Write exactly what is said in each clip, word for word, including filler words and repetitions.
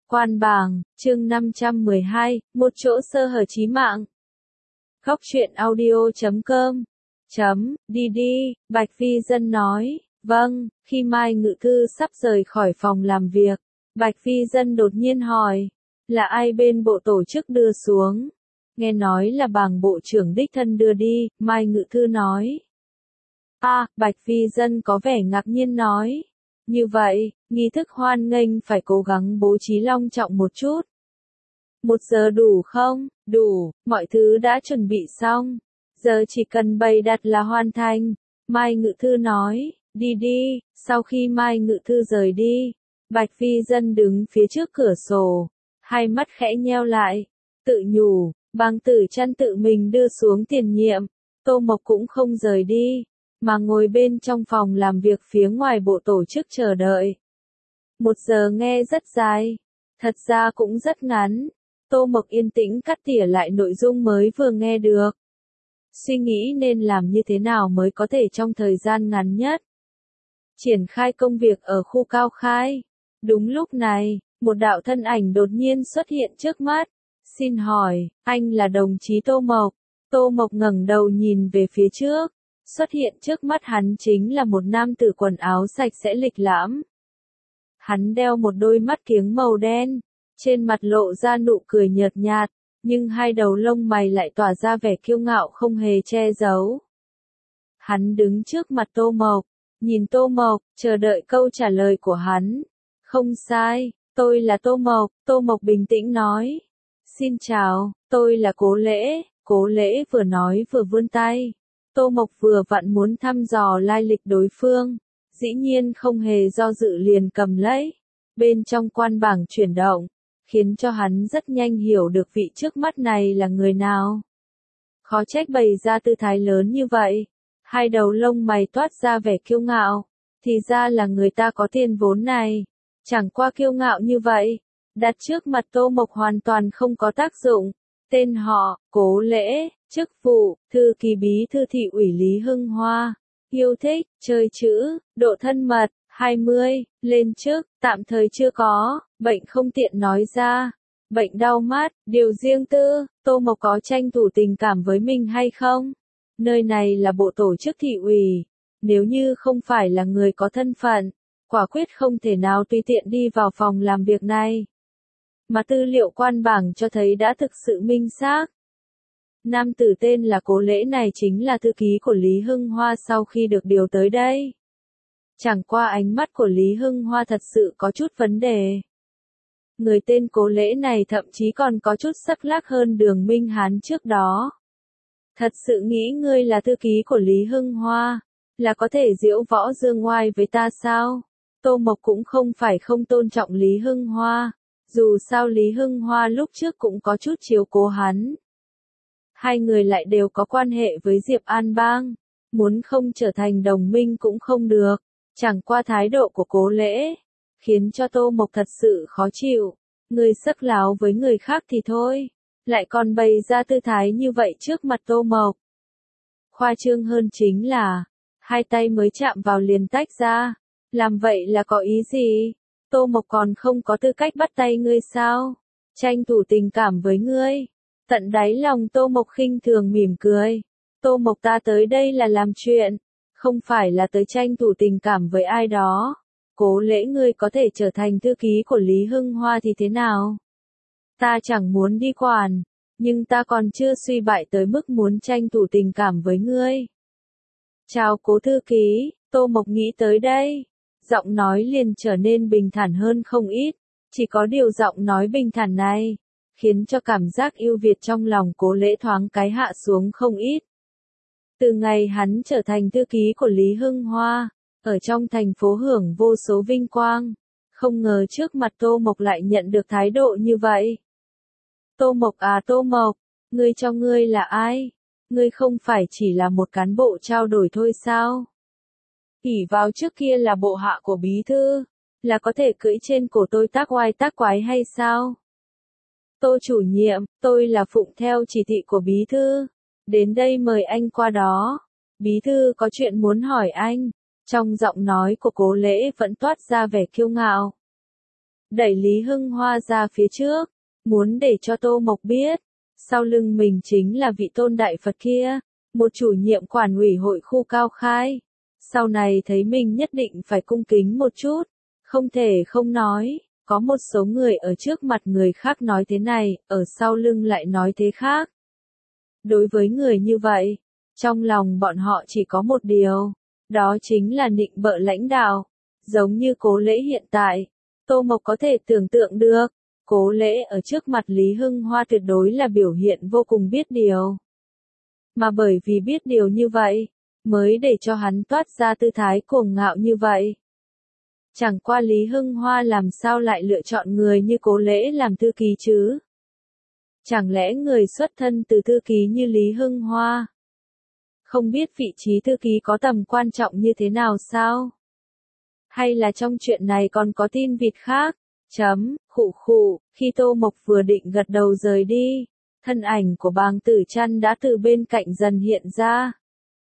Quan bảng, chương năm trăm mười hai, một chỗ sơ hở chí mạng. Góc truyện audio chấm com. Chấm, đi đi, Bạch Phi Dân nói, vâng, khi Mai Ngự Thư sắp rời khỏi phòng làm việc, Bạch Phi Dân đột nhiên hỏi, là ai bên bộ tổ chức đưa xuống? Nghe nói là bảng bộ trưởng đích thân đưa đi, Mai Ngự Thư nói. À, Bạch Phi Dân có vẻ ngạc nhiên nói. Như vậy, nghi thức hoan nghênh phải cố gắng bố trí long trọng một chút. Một giờ đủ không? Đủ, mọi thứ đã chuẩn bị xong. Giờ chỉ cần bày đặt là hoàn thành. Mai Ngự Thư nói, đi đi, sau khi Mai Ngự Thư rời đi, Bạch Phi Dân đứng phía trước cửa sổ, hai mắt khẽ nheo lại, tự nhủ, Bàng Tử Trăn tự mình đưa xuống tiền nhiệm, Tô Mộc cũng không rời đi, mà ngồi bên trong phòng làm việc phía ngoài bộ tổ chức chờ đợi. Một giờ nghe rất dài, thật ra cũng rất ngắn. Tô Mộc yên tĩnh cắt tỉa lại nội dung mới vừa nghe được. Suy nghĩ nên làm như thế nào mới có thể trong thời gian ngắn nhất triển khai công việc ở khu Cao Khai. Đúng lúc này, một đạo thân ảnh đột nhiên xuất hiện trước mắt. Xin hỏi, anh là đồng chí Tô Mộc? Tô Mộc ngẩng đầu nhìn về phía trước. Xuất hiện trước mắt hắn chính là một nam tử quần áo sạch sẽ lịch lãm. Hắn đeo một đôi mắt kiếng màu đen, trên mặt lộ ra nụ cười nhợt nhạt, nhưng hai đầu lông mày lại tỏa ra vẻ kiêu ngạo không hề che giấu. Hắn đứng trước mặt Tô Mộc, nhìn Tô Mộc, chờ đợi câu trả lời của hắn. Không sai, tôi là Tô Mộc, Tô Mộc bình tĩnh nói. Xin chào, tôi là Cố Lễ, Cố Lễ vừa nói vừa vươn tay. Tô Mộc vừa vặn muốn thăm dò lai lịch đối phương, dĩ nhiên không hề do dự liền cầm lấy. Bên trong quan bảng chuyển động, khiến cho hắn rất nhanh hiểu được vị trước mắt này là người nào. Khó trách bày ra tư thái lớn như vậy, hai đầu lông mày toát ra vẻ kiêu ngạo, thì ra là người ta có tiền vốn này. Chẳng qua kiêu ngạo như vậy, đặt trước mặt Tô Mộc hoàn toàn không có tác dụng. Tên họ, Cố Lễ, chức vụ, thư ký bí thư thị ủy Lý Hưng Hoa, yêu thích, chơi chữ, độ thân mật, hai mươi, lên chức, tạm thời chưa có, bệnh không tiện nói ra, bệnh đau mắt, điều riêng tư, Tô Mộc có tranh thủ tình cảm với mình hay không? Nơi này là bộ tổ chức thị ủy, nếu như không phải là người có thân phận, quả quyết không thể nào tùy tiện đi vào phòng làm việc này. Mà tư liệu quan bảng cho thấy đã thực sự minh xác. Nam tử tên là Cố Lễ này chính là thư ký của Lý Hưng Hoa sau khi được điều tới đây. Chẳng qua ánh mắt của Lý Hưng Hoa thật sự có chút vấn đề. Người tên Cố Lễ này thậm chí còn có chút sắc lác hơn Đường Minh Hán trước đó. Thật sự nghĩ ngươi là thư ký của Lý Hưng Hoa, là có thể diễu võ dương ngoai với ta sao? Tô Mộc cũng không phải không tôn trọng Lý Hưng Hoa. Dù sao Lý Hưng Hoa lúc trước cũng có chút chiếu cố hắn. Hai người lại đều có quan hệ với Diệp An Bang. Muốn không trở thành đồng minh cũng không được. Chẳng qua thái độ của Cố Lễ, khiến cho Tô Mộc thật sự khó chịu. Người sắc láo với người khác thì thôi, lại còn bày ra tư thái như vậy trước mặt Tô Mộc. Khoa trương hơn chính là, hai tay mới chạm vào liền tách ra. Làm vậy là có ý gì? Tô Mộc còn không có tư cách bắt tay ngươi sao? Tranh thủ tình cảm với ngươi. Tận đáy lòng Tô Mộc khinh thường mỉm cười. Tô Mộc ta tới đây là làm chuyện, không phải là tới tranh thủ tình cảm với ai đó. Cố Lễ ngươi có thể trở thành thư ký của Lý Hưng Hoa thì thế nào? Ta chẳng muốn đi quản, nhưng ta còn chưa suy bại tới mức muốn tranh thủ tình cảm với ngươi. Chào Cố thư ký, Tô Mộc nghĩ tới đây. Giọng nói liền trở nên bình thản hơn không ít, chỉ có điều giọng nói bình thản này, khiến cho cảm giác yêu Việt trong lòng Cố Lễ thoáng cái hạ xuống không ít. Từ ngày hắn trở thành thư ký của Lý Hưng Hoa, ở trong thành phố hưởng vô số vinh quang, không ngờ trước mặt Tô Mộc lại nhận được thái độ như vậy. Tô Mộc à Tô Mộc, ngươi cho ngươi là ai? Ngươi không phải chỉ là một cán bộ trao đổi thôi sao? ỷ vào trước kia là bộ hạ của bí thư, là có thể cưỡi trên cổ tôi tác oai tác quái hay sao? Tô chủ nhiệm, tôi là phụng theo chỉ thị của bí thư, đến đây mời anh qua đó. Bí thư có chuyện muốn hỏi anh. Trong giọng nói của Cố Lễ vẫn toát ra vẻ kiêu ngạo. đẩy Lý Hưng Hoa ra phía trước, muốn để cho Tô Mộc biết, sau lưng mình chính là vị tôn đại Phật kia, một chủ nhiệm quản ủy hội khu Cao Khai. Sau này thấy mình nhất định phải cung kính một chút, không thể không nói, có một số người ở trước mặt người khác nói thế này, ở sau lưng lại nói thế khác. Đối với người như vậy, trong lòng bọn họ chỉ có một điều, đó chính là nịnh bợ lãnh đạo, giống như Cố Lễ hiện tại, Tô Mộc có thể tưởng tượng được, Cố Lễ ở trước mặt Lý Hưng Hoa tuyệt đối là biểu hiện vô cùng biết điều. Mà bởi vì biết điều như vậy, mới để cho hắn toát ra tư thái cuồng ngạo như vậy. Chẳng qua Lý Hưng Hoa làm sao lại lựa chọn người như Cố Lễ làm thư ký chứ? Chẳng lẽ người xuất thân từ thư ký như Lý Hưng Hoa? Không biết vị trí thư ký có tầm quan trọng như thế nào sao? Hay là trong chuyện này còn có tin vịt khác? Chấm, khụ khụ, khi Tô Mộc vừa định gật đầu rời đi, thân ảnh của Bàng Tử Trăn đã từ bên cạnh dần hiện ra.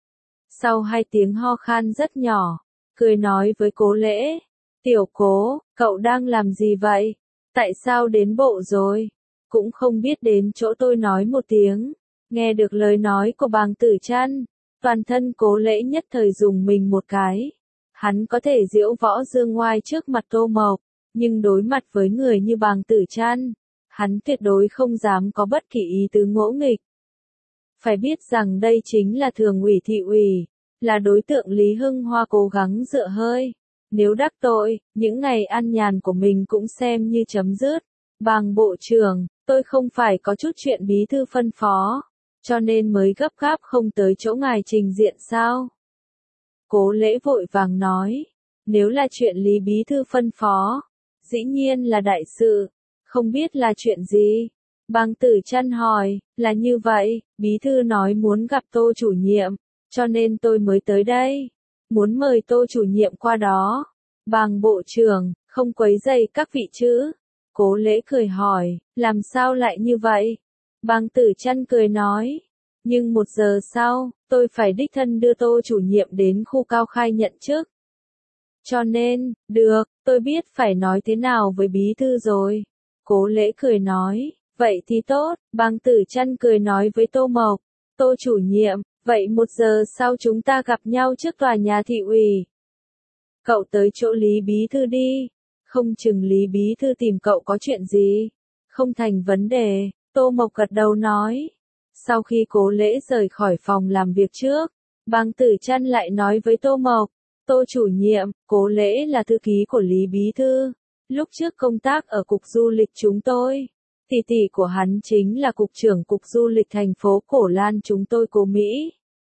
Sau hai tiếng ho khan rất nhỏ, cười nói với Cố Lễ, tiểu Cố, cậu đang làm gì vậy? Tại sao đến bộ rồi? Cũng không biết đến chỗ tôi nói một tiếng. Nghe được lời nói của Bàng Tử Trăn, toàn thân Cố Lễ nhất thời dùng mình một cái. Hắn có thể diễu võ dương ngoai trước mặt Tô Mộc, nhưng đối mặt với người như Bàng Tử Trăn, hắn tuyệt đối không dám có bất kỳ ý tứ ngỗ nghịch. Phải biết rằng đây chính là thường ủy thị ủy, là đối tượng Lý Hưng Hoa cố gắng dựa hơi. Nếu đắc tội, những ngày an nhàn của mình cũng xem như chấm dứt. Bàng bộ trưởng, tôi không phải có chút chuyện bí thư phân phó, cho nên mới gấp gáp không tới chỗ ngài trình diện sao? Cố Lễ vội vàng nói, nếu là chuyện Lý bí thư phân phó, dĩ nhiên là đại sự, không biết là chuyện gì? Bàng Tử Trăn hỏi, là như vậy, bí thư nói muốn gặp Tô chủ nhiệm, cho nên tôi mới tới đây, muốn mời Tô chủ nhiệm qua đó. Bàng bộ trưởng, không quấy rầy các vị chứ? Cố Lễ cười hỏi, làm sao lại như vậy? Bàng Tử Trăn cười nói, nhưng một giờ sau, tôi phải đích thân đưa Tô chủ nhiệm đến khu Cao Khai nhận chức. Cho nên, được, tôi biết phải nói thế nào với bí thư rồi. Cố Lễ cười nói, vậy thì tốt. Bàng Tử Trăn cười nói với Tô Mộc, Tô chủ nhiệm, vậy một giờ sau chúng ta gặp nhau trước tòa nhà thị ủy. Cậu tới chỗ Lý bí thư đi, không chừng Lý bí thư tìm cậu có chuyện gì. Không thành vấn đề, Tô Mộc gật đầu nói. Sau khi Cố Lễ rời khỏi phòng làm việc trước, Bàng Tử Trăn lại nói với Tô Mộc, Tô chủ nhiệm, Cố Lễ là thư ký của Lý bí thư, lúc trước công tác ở cục du lịch chúng tôi. Tỷ tỷ của hắn chính là cục trưởng cục du lịch thành phố Cổ Lan chúng tôi Cố Mỹ.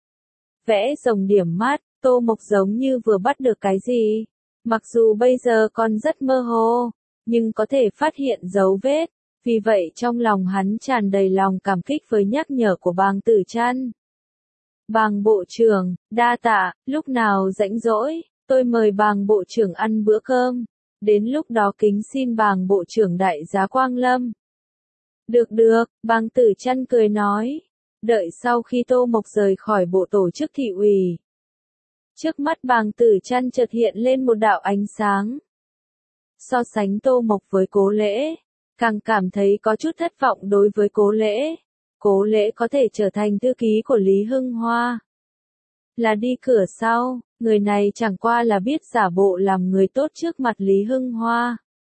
Vẽ rồng điểm mắt, Tô Mộc giống như vừa bắt được cái gì. Mặc dù bây giờ còn rất mơ hồ, nhưng có thể phát hiện dấu vết, vì vậy trong lòng hắn tràn đầy lòng cảm kích với nhắc nhở của Bàng Tử Trăn. Bàng bộ trưởng, đa tạ, lúc nào rảnh rỗi, tôi mời Bàng bộ trưởng ăn bữa cơm, đến lúc đó kính xin Bàng bộ trưởng đại giá quang lâm. Được được, Bàng Tử Trăn cười nói, đợi sau khi Tô Mộc rời khỏi bộ tổ chức thị ủy. Trước mắt Bàng Tử Trăn chợt hiện lên một đạo ánh sáng. So sánh Tô Mộc với Cố Lễ, càng cảm thấy có chút thất vọng đối với Cố Lễ. Cố Lễ có thể trở thành thư ký của Lý Hưng Hoa. Là đi cửa sau, người này chẳng qua là biết giả bộ làm người tốt trước mặt Lý Hưng Hoa.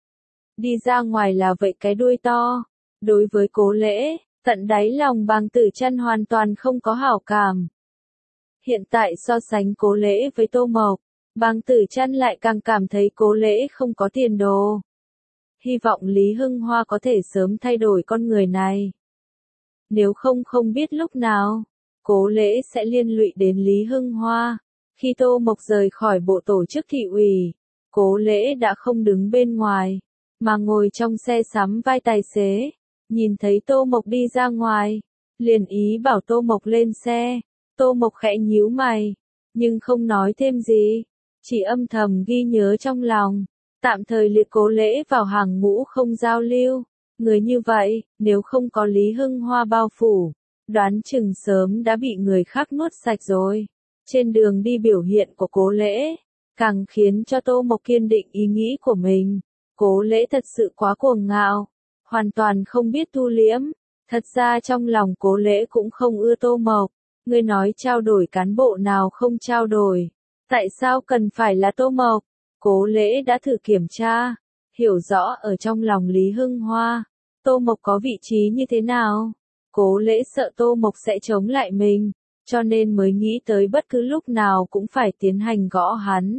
Đi ra ngoài là vậy cái đuôi to. Đối với Cố Lễ, tận đáy lòng Bàng Tử Trăn hoàn toàn không có hảo cảm. Hiện tại so sánh Cố Lễ với Tô Mộc, Bàng Tử Trăn lại càng cảm thấy Cố Lễ không có tiền đồ. Hy vọng Lý Hưng Hoa có thể sớm thay đổi con người này. Nếu không không biết lúc nào, Cố Lễ sẽ liên lụy đến Lý Hưng Hoa. Khi Tô Mộc rời khỏi bộ tổ chức thị ủy, Cố Lễ đã không đứng bên ngoài, mà ngồi trong xe sắm vai tài xế. Nhìn thấy Tô Mộc đi ra ngoài, liền ý bảo Tô Mộc lên xe. Tô Mộc khẽ nhíu mày, nhưng không nói thêm gì, chỉ âm thầm ghi nhớ trong lòng, tạm thời liệt Cố Lễ vào hàng ngũ không giao lưu. Người như vậy, nếu không có Lý Hưng Hoa bao phủ, đoán chừng sớm đã bị người khác nuốt sạch rồi. Trên đường đi biểu hiện của Cố Lễ, càng khiến cho Tô Mộc kiên định ý nghĩ của mình. Cố Lễ thật sự quá cuồng ngạo, hoàn toàn không biết thu liễm. Thật ra trong lòng Cố Lễ cũng không ưa Tô Mộc. Ngươi nói trao đổi cán bộ nào không trao đổi. Tại sao cần phải là Tô Mộc? Cố Lễ đã thử kiểm tra, hiểu rõ ở trong lòng Lý Hưng Hoa, Tô Mộc có vị trí như thế nào. Cố Lễ sợ Tô Mộc sẽ chống lại mình, cho nên mới nghĩ tới bất cứ lúc nào cũng phải tiến hành gõ hắn.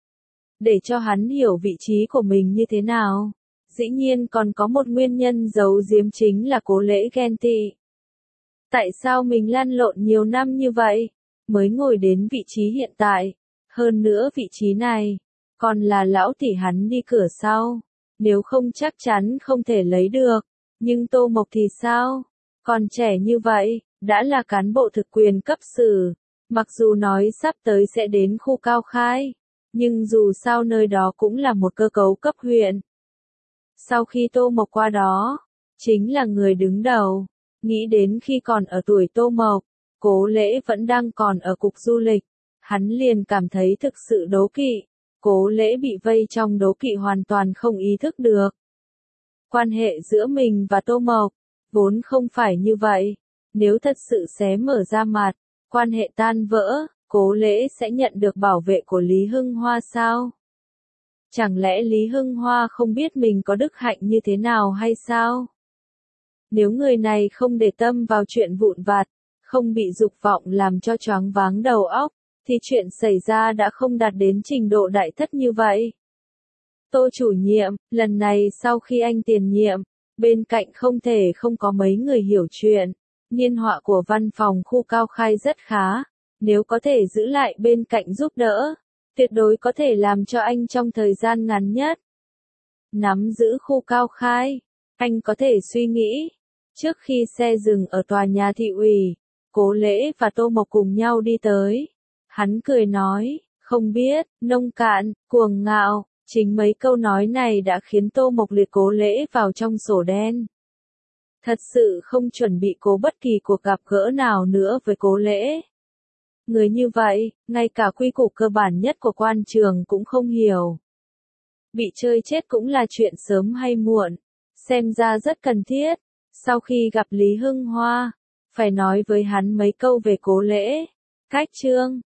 Để cho hắn hiểu vị trí của mình như thế nào. Dĩ nhiên còn có một nguyên nhân giấu giếm chính là Cố Lễ ghen tị. Tại sao mình lăn lộn nhiều năm như vậy, mới ngồi đến vị trí hiện tại, hơn nữa vị trí này, còn là lão tỷ hắn đi cửa sau, nếu không chắc chắn không thể lấy được, nhưng Tô Mộc thì sao, còn trẻ như vậy, đã là cán bộ thực quyền cấp sử, mặc dù nói sắp tới sẽ đến khu Cao Khai, nhưng dù sao nơi đó cũng là một cơ cấu cấp huyện. Sau khi Tô Mộc qua đó, chính là người đứng đầu. Nghĩ đến khi còn ở tuổi Tô Mộc, Cố Lễ vẫn đang còn ở cục du lịch, hắn liền cảm thấy thực sự đố kỵ. Cố Lễ bị vây trong đố kỵ hoàn toàn không ý thức được. Quan hệ giữa mình và Tô Mộc, vốn không phải như vậy. Nếu thật sự xé mở ra mặt, quan hệ tan vỡ, Cố Lễ sẽ nhận được bảo vệ của Lý Hưng Hoa sao? Chẳng lẽ Lý Hưng Hoa không biết mình có đức hạnh như thế nào hay sao? Nếu người này không để tâm vào chuyện vụn vặt, không bị dục vọng làm cho choáng váng đầu óc, thì chuyện xảy ra đã không đạt đến trình độ đại thất như vậy. Tô chủ nhiệm, lần này sau khi anh tiền nhiệm, bên cạnh không thể không có mấy người hiểu chuyện. Niên họa của văn phòng khu Cao Khai rất khá, nếu có thể giữ lại bên cạnh giúp đỡ, tuyệt đối có thể làm cho anh trong thời gian ngắn nhất. Nắm giữ khu Cao Khai, anh có thể suy nghĩ. Trước khi xe dừng ở tòa nhà thị ủy, Cố Lễ và Tô Mộc cùng nhau đi tới. Hắn cười nói, không biết, nông cạn, cuồng ngạo, chính mấy câu nói này đã khiến Tô Mộc liệt Cố Lễ vào trong sổ đen. Thật sự không chuẩn bị cố bất kỳ cuộc gặp gỡ nào nữa với Cố Lễ. Người như vậy, ngay cả quy củ cơ bản nhất của quan trường cũng không hiểu. Bị chơi chết cũng là chuyện sớm hay muộn, xem ra rất cần thiết. Sau khi gặp Lý Hưng Hoa, phải nói với hắn mấy câu về Cố Lễ. Cách chương